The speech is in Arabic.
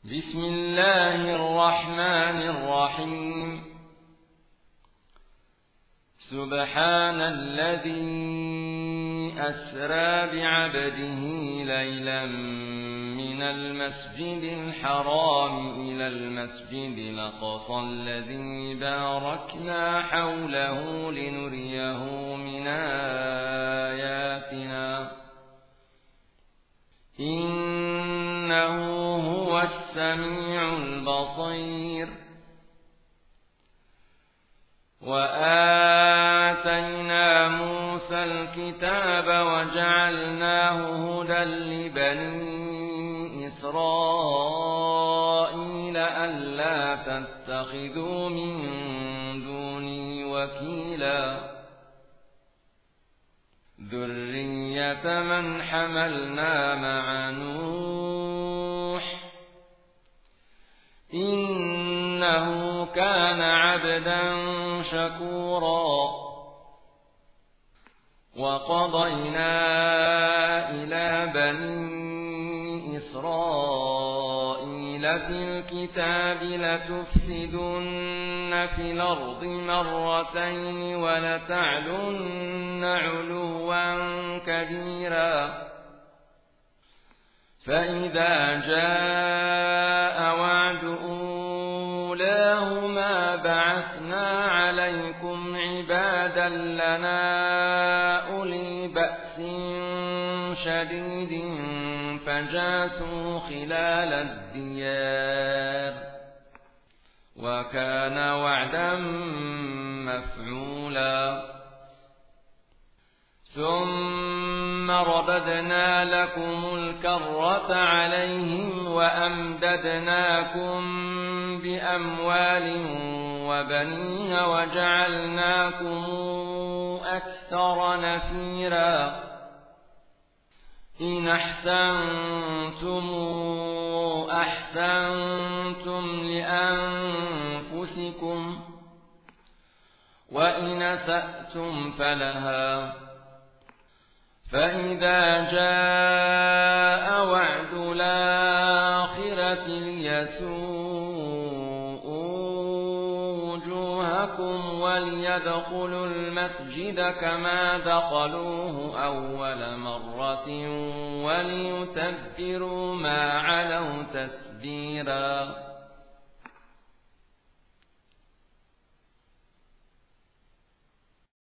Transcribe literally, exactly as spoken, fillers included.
بسم الله الرحمن الرحيم. سبحان الذي أسرى بعبده ليلا من المسجد الحرام إلى المسجد الأقصى الذي باركنا حوله لنريه من آياتنا إنه هو السميع البصير. وآتينا موسى الكتاب وجعلناه هدى لبني إسرائيل ألا تتخذوا من دوني وكيلا ذرية من حملنا مع نوح إنه كان عبدا شكورا. وقضينا إلى بني إسرائيل في الكتاب لتفسدن في الأرض مرتين ولتعلن علوا كبيرا. فإذا جاء وعد أولاهما بعثنا عليكم عبادا لنا أولي بأس شديد فجاسوا خلال الديار وكان وعدا مفعولا. ثم رددنا لكم الكرة عليهم وأمددناكم بأموال وبنين وجعلناكم أكثر نفيرا. إن أحسنتم أحسنتم لأنفسكم وإن أسأتم فلها. فإذا جاء وعد الآخرة ليسوءوا وجوهكم وليدخلوا المسجد كما دخلوه أول مرة وليتبروا ما علوا تتبيرا.